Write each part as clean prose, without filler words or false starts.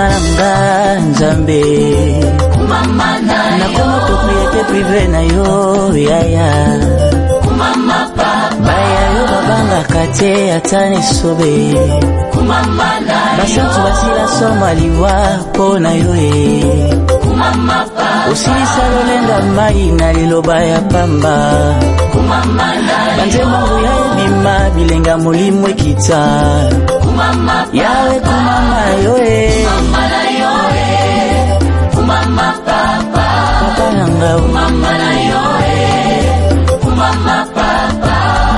nanga nzambe kumama na yo nakoma propriété privée na yo yaya kumama papa baya yo babanga kate atani sobe kumama na yo basantu basila soma liwa po na yo kumama papa usilisa lolenga mai na liloba ya pamba kumama na yo banze mangu ya bima bilenga mulimwe kita kumama yawe kumama yo kumama na yo kumama papa papa nanga kumama na yo kumama papa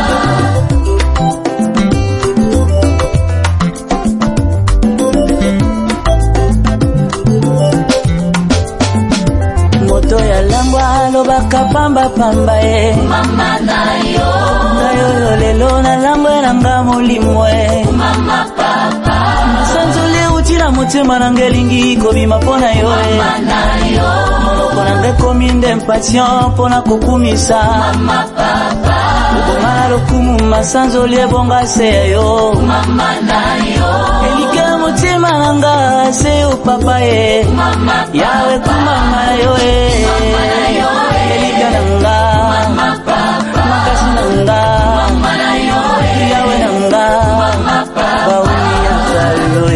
moto ya langwa lobaka pamba pamba mama na yo ngayo lelo na langwa nanga mulimwe mama papa sanzole utira motema nangelingi kobima pona yo mama na yo monoko nange kominde impatient pona kokumisa mama papa ubonga lokumu masanzole bonga se yo mama na yo elike motema nanga se o papa mama yawe kumama yo mama na yo elike nanga mama papa makasi nanga mama na yo yawe nanga mama papa bauni ya zalo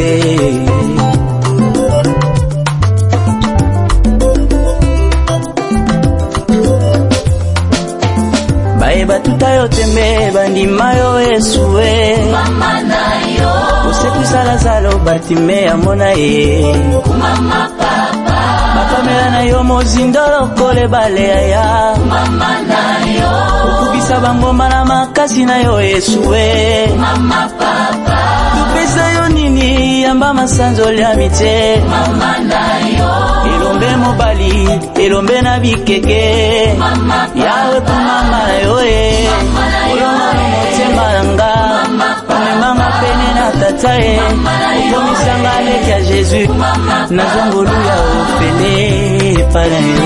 batuta yo tembe bandima yo Yesue mama na yo usepisa Lazaro Bartime amona ye mama papa bakamela na yo mozindolo kole balea ya mama na yo ukubisa bangoma na makasi na yo Yesue mama papa tupesa yo nini yamba masanzo ya mite mama na yo elombe mobali elombe na bikeke mama yawe kumama na yo olonga motemba nanga omemanga pene na tata okomisanga leki ya Jésus na zongolu ya ofele pana yo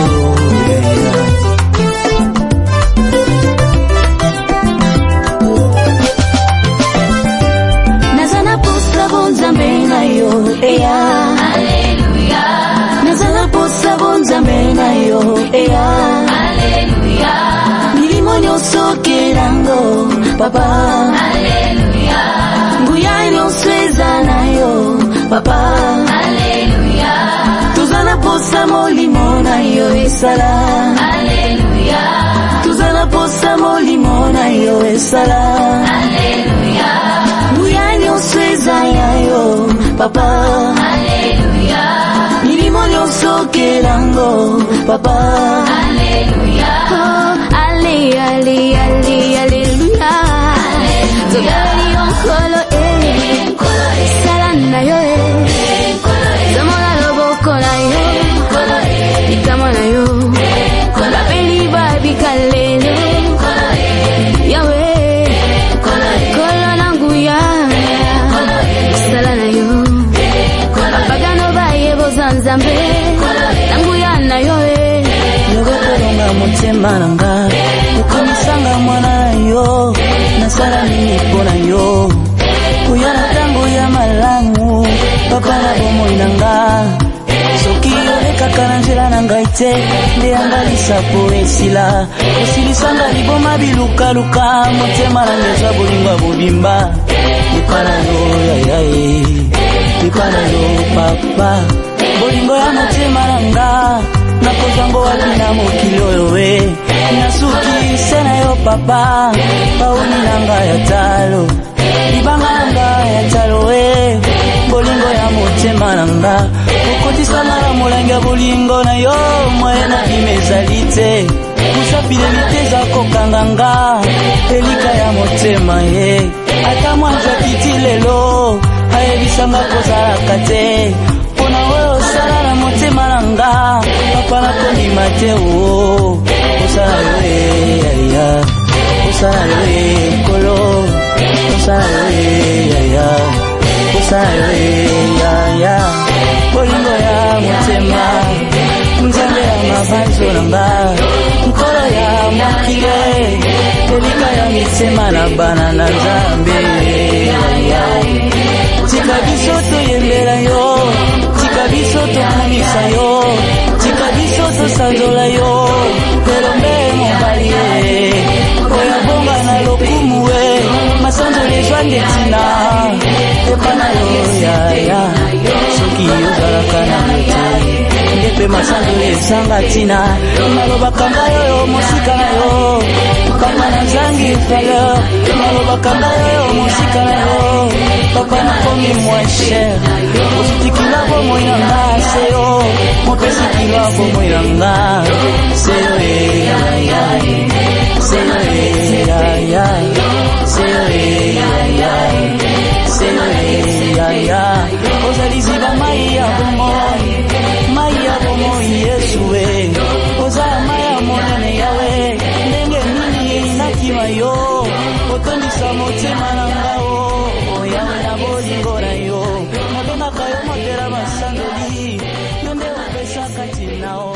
nazana posa bonzambe na yo eya haleluya nazana posa bonzambe na yo eya haleluya nilimonyoso kerango papa haleluya nguya nyosweza na yo papa haleluya tuzana posa molimo na yo esala haleluya tuzana posa molimo na yo esala haleluya nguya nyosweza ya yo papa haleluya nilimonyoso kerango papa haleluya oh, ale ale ale haleluya zogari onkolo salana yo zamona loboko na yo ikama na yo babeli babikalele yawe kolo nangu ya salana yo bagano baye bozanzambe nangu ya na yo yogokolonga motema nanga okomisanga mwana na yo nasala nini mpona yo kuya na tango ya malamu papa na bomoi nanga soki olekaka na nzela na ngai te nde yanga lisapo esila osilisanga liboma bilukaluka motema nanga eza bolingo ya bobimba lipa na yo yayaye lipa na yo papa bolingo ya motema nanga nakozango wapi na mokili oyo we nasuki se na yo papa pauni nanga ya talo libanga nanga ya talo we bolingo ya motema nanga okotisanga na molangi ya bolingo na yo mwaye na bimezali te kusapileli za kokanganga elika ya motema ye ata mwanja titi lelo ayebisanga kozalaka te mpona oyo osala na motema nanga papa nakondima te o osala yo yaya osala yo kolo osala yo yaya osala yo yaya bolingo ya motema nzambe ya mabanzo nanga nkolo ya mokile elika ya mitema na bana na nzambe tika biso toyembela yo tika tokumisa yo tika biso tosanzola yo pero mbe mobali oya bonga na lokumu we masanzolo ezwange tina epana yo yaya soki ozalaka na yote ndepe masanzolo ezanga tina malobakanga yo mosika na yo kama na zangi valeur malobakanga yo mosika na yo papa nakomi moins cher osutikila bomoi na nga seyo mopesikila bomoi na nga seyo seyo seyo ozaliziba mai ya bomoi Yesuwe ozala mai ya monene yawe ndenge nini nakima yo otondisa motema na ngao yawe na bolingo na yo nabengaka yo motela masandoli yo nde opesaka tinao